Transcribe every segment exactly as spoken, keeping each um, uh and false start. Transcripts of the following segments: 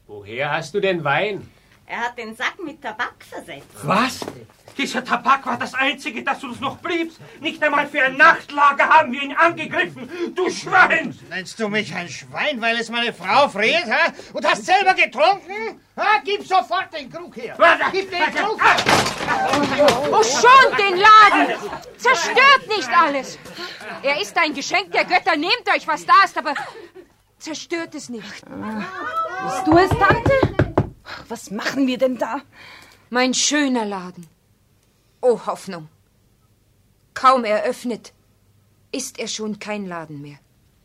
Woher hast du den Wein? Er hat den Sack mit Tabak versetzt. Was? Dieser Tabak war das Einzige, das uns noch blieb. Nicht einmal für ein Nachtlager haben wir ihn angegriffen. Du Schwein! Nennst du mich ein Schwein, weil es meine Frau friert, hä? Und hast selber getrunken? Ha, gib sofort den Krug her. Gib den Krug her. Oh, schon den Laden! Zerstört nicht alles! Er ist ein Geschenk der Götter. Nehmt euch, was da ist, aber zerstört es nicht. Bist du es, Tante? Was machen wir denn da? Mein schöner Laden. Oh, Hoffnung. Kaum eröffnet, ist er schon kein Laden mehr.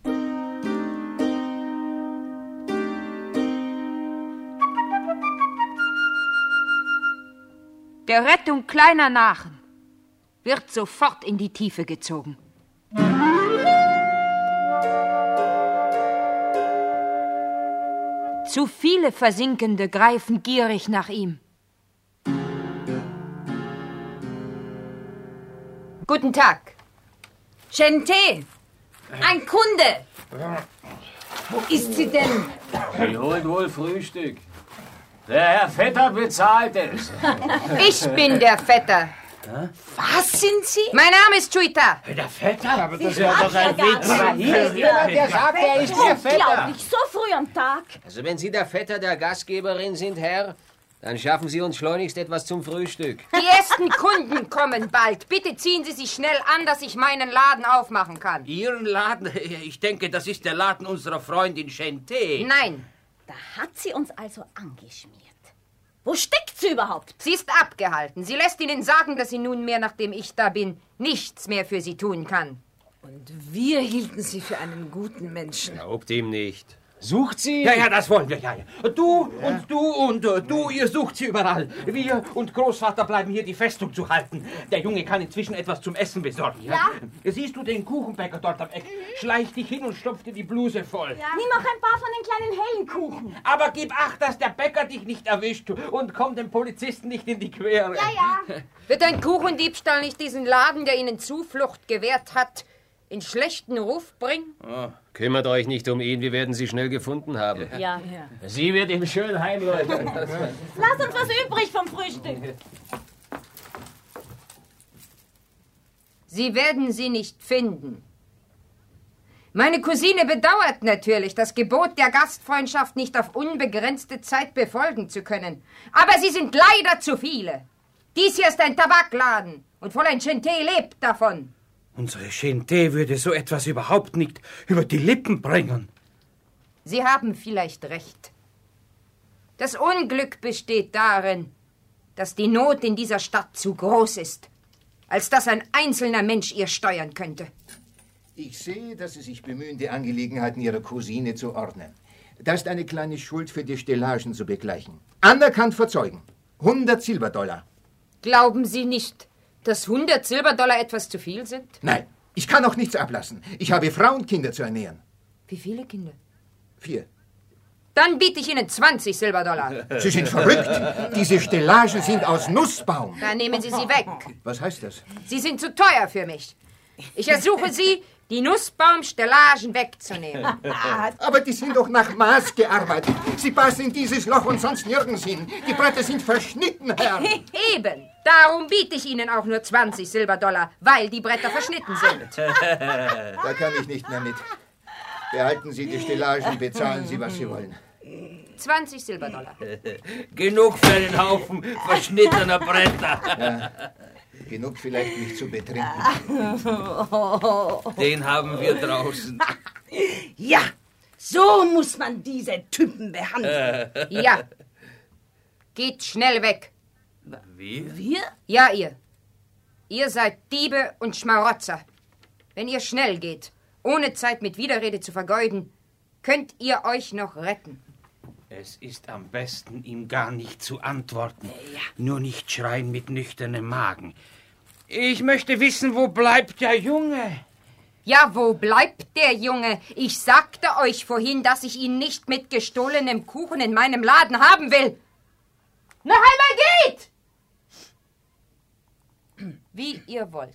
Der Rettung kleiner Nachen wird sofort in die Tiefe gezogen. Zu viele Versinkende greifen gierig nach ihm. Guten Tag. Chente, ein Kunde. Wo ist sie denn? Sie holt wohl Frühstück. Der Herr Vetter bezahlt es. Ich bin der Vetter. Was sind Sie? Mein Name ist Chuita. Der Vetter? Aber das ist ja doch ein Witz. Aber hier ist jemand, der sagt, er ist der Vetter. Unglaublich, so früh am Tag. Also wenn Sie der Vetter der Gastgeberin sind, Herr, dann schaffen Sie uns schleunigst etwas zum Frühstück. Die ersten Kunden kommen bald. Bitte ziehen Sie sich schnell an, dass ich meinen Laden aufmachen kann. Ihren Laden? Ich denke, das ist der Laden unserer Freundin Chente. Nein. Da hat sie uns also angeschmiert. Wo steckt sie überhaupt? Sie ist abgehalten. Sie lässt Ihnen sagen, dass sie nunmehr, nachdem ich da bin, nichts mehr für Sie tun kann. Und wir hielten sie für einen guten Menschen. Glaubt ihm nicht. Sucht sie? Ja, ja, das wollen wir, ja, ja. Du ja. und du und uh, du, ihr sucht sie überall. Wir und Großvater bleiben hier, die Festung zu halten. Der Junge kann inzwischen etwas zum Essen besorgen. Ja? Ja. Siehst du den Kuchenbäcker dort am Eck? Schleich dich hin und stopf dir die Bluse voll. Ja. Nimm auch ein paar von den kleinen hellen Kuchen. Aber gib Acht, dass der Bäcker dich nicht erwischt und komm dem Polizisten nicht in die Quere. Ja, ja. Wird ein Kuchendiebstahl nicht diesen Laden, der Ihnen Zuflucht gewährt hat, in schlechten Ruf bringen? Oh, kümmert euch nicht um ihn, wir werden sie schnell gefunden haben. Ja, ja. Sie wird ihm schön heimläuten. Lass uns was übrig vom Frühstück. Sie werden sie nicht finden. Meine Cousine bedauert natürlich, das Gebot der Gastfreundschaft nicht auf unbegrenzte Zeit befolgen zu können. Aber sie sind leider zu viele. Dies hier ist ein Tabakladen und Fräulein Chente lebt davon. Unsere Chente würde so etwas überhaupt nicht über die Lippen bringen. Sie haben vielleicht recht. Das Unglück besteht darin, dass die Not in dieser Stadt zu groß ist, als dass ein einzelner Mensch ihr steuern könnte. Ich sehe, dass Sie sich bemühen, die Angelegenheiten Ihrer Cousine zu ordnen. Da ist eine kleine Schuld für die Stellagen zu begleichen. Anerkannt vor Zeugen. hundert Silberdollar. Glauben Sie nicht, dass hundert Silberdollar etwas zu viel sind? Nein, ich kann auch nichts ablassen. Ich habe Frau und Kinder zu ernähren. Wie viele Kinder? Vier. Dann biete ich Ihnen zwanzig Silberdollar. Sie sind verrückt. Diese Stellagen sind aus Nussbaum. Dann nehmen Sie sie weg. Was heißt das? Sie sind zu teuer für mich. Ich ersuche Sie, die Nussbaumstellagen wegzunehmen. Aber die sind doch nach Maß gearbeitet. Sie passen in dieses Loch und sonst nirgends hin. Die Bretter sind verschnitten, Herr. Eben. Darum biete ich Ihnen auch nur zwanzig Silberdollar, weil die Bretter verschnitten sind. Da kann ich nicht mehr mit. Behalten Sie die Stellagen, bezahlen Sie, was Sie wollen. zwanzig Silberdollar. Genug für einen Haufen verschnittener Bretter. Ja. Genug vielleicht, mich zu betrinken. Den haben wir draußen. Ja, so muss man diese Typen behandeln. Ja. Geht schnell weg. Wir? Wir? Ja, ihr. Ihr seid Diebe und Schmarotzer. Wenn ihr schnell geht, ohne Zeit mit Widerrede zu vergeuden, könnt ihr euch noch retten. Es ist am besten, ihm gar nicht zu antworten. Ja. Nur nicht schreien mit nüchternem Magen. Ich möchte wissen, wo bleibt der Junge? Ja, wo bleibt der Junge? Ich sagte euch vorhin, dass ich ihn nicht mit gestohlenem Kuchen in meinem Laden haben will. Na, einmal geht! Wie ihr wollt.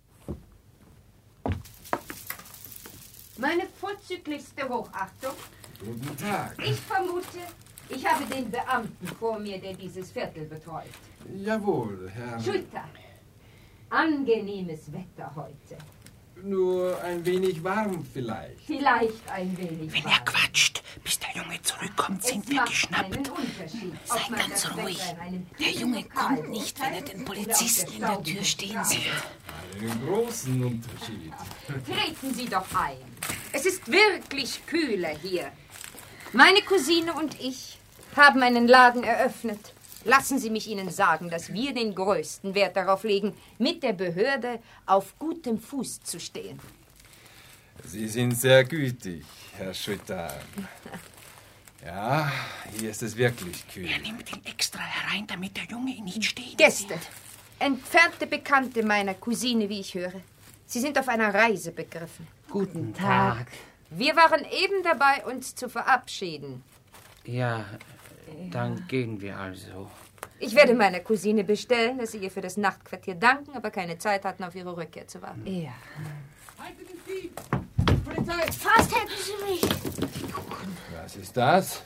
Meine vorzüglichste Hochachtung, Guten Tag. Ich vermute, ich habe den Beamten vor mir, der dieses Viertel betreut. Jawohl, Herr... Schulter. Angenehmes Wetter heute. Nur ein wenig warm vielleicht. Vielleicht ein wenig Wenn warm. er quatscht, bis der Junge zurückkommt, sind Es wir macht geschnappt. einen Unterschied, ob Sei man ganz das ruhig. Wetter in einem Der kühlen Junge Lokal kommt nicht, wenn er den beurteilt Polizisten in oder auf der Tür stehen staubigen sieht. Straße. Einen großen Unterschied. Treten Sie doch ein. Es ist wirklich kühler hier. Meine Cousine und ich haben einen Laden eröffnet. Lassen Sie mich Ihnen sagen, dass wir den größten Wert darauf legen, mit der Behörde auf gutem Fuß zu stehen. Sie sind sehr gütig, Herr Schütter. Ja, hier ist es wirklich kühl. Er nimmt ihn extra herein, damit der Junge ihn nicht stehen Gäste, entfernte Bekannte meiner Cousine, wie ich höre. Sie sind auf einer Reise begriffen. Guten Tag. Wir waren eben dabei, uns zu verabschieden. Ja, dann gehen wir also. Ich werde meiner Cousine bestellen, dass sie ihr für das Nachtquartier danken, aber keine Zeit hatten, auf ihre Rückkehr zu warten. Ja. Halten Sie! Polizei! Fast hätten Sie mich. Was ist das?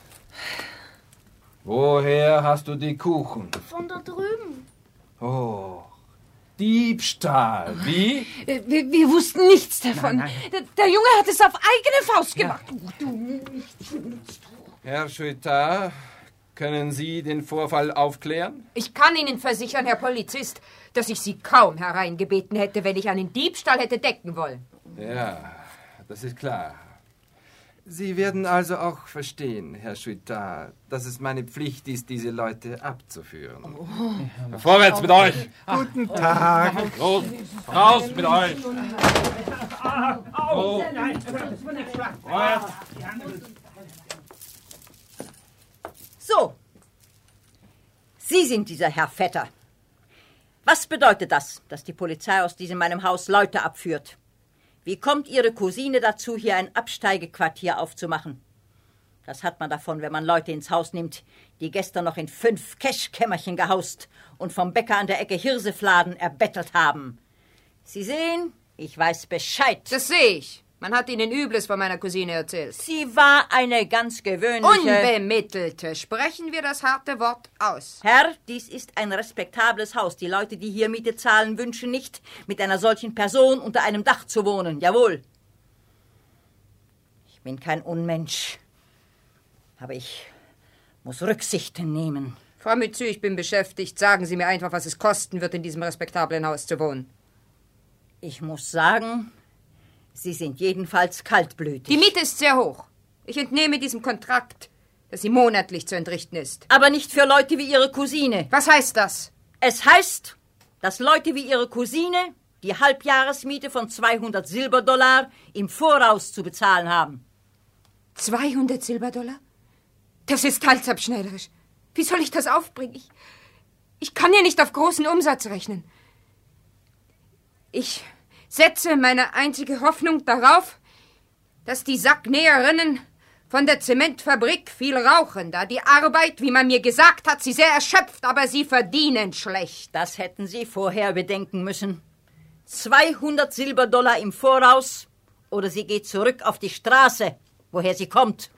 Woher hast du die Kuchen? Von da drüben. Oh, Diebstahl. Wie? Wir, wir wussten nichts davon. Nein, Der, der Junge hat es auf eigene Faust gemacht. Herr Schütter, können Sie den Vorfall aufklären? Ich kann Ihnen versichern, Herr Polizist, dass ich Sie kaum hereingebeten hätte, wenn ich einen Diebstahl hätte decken wollen. Ja, das ist klar. Sie werden also auch verstehen, Herr Schütter, dass es meine Pflicht ist, diese Leute abzuführen. Oh. Vorwärts mit euch! Guten Tag! Los, raus mit euch! Oh. So. Sie sind dieser Herr Vetter. Was bedeutet das, dass die Polizei aus diesem meinem Haus Leute abführt? Wie kommt Ihre Cousine dazu, hier ein Absteigequartier aufzumachen? Das hat man davon, wenn man Leute ins Haus nimmt, die gestern noch in fünf Cashkämmerchen gehaust und vom Bäcker an der Ecke Hirsefladen erbettelt haben. Sie sehen, ich weiß Bescheid. Das sehe ich. Man hat Ihnen Übles von meiner Cousine erzählt. Sie war eine ganz gewöhnliche... Unbemittelte. Sprechen wir das harte Wort aus. Herr, dies ist ein respektables Haus. Die Leute, die hier Miete zahlen, wünschen nicht, mit einer solchen Person unter einem Dach zu wohnen. Jawohl. Ich bin kein Unmensch. Aber ich muss Rücksichten nehmen. Frau Mützü, ich bin beschäftigt. Sagen Sie mir einfach, was es kosten wird, in diesem respektablen Haus zu wohnen. Ich muss sagen, Sie sind jedenfalls kaltblütig. Die Miete ist sehr hoch. Ich entnehme diesem Kontrakt, dass sie monatlich zu entrichten ist. Aber nicht für Leute wie Ihre Cousine. Was heißt das? Es heißt, dass Leute wie Ihre Cousine die Halbjahresmiete von zweihundert Silberdollar im Voraus zu bezahlen haben. zweihundert Silberdollar? Das ist halsabschneiderisch. Wie soll ich das aufbringen? Ich, ich kann ja nicht auf großen Umsatz rechnen. Ich setze meine einzige Hoffnung darauf, dass die Sacknäherinnen von der Zementfabrik viel rauchen, da die Arbeit, wie man mir gesagt hat, sie sehr erschöpft, aber sie verdienen schlecht. Das hätten Sie vorher bedenken müssen. zweihundert Silberdollar im Voraus oder sie geht zurück auf die Straße, woher sie kommt.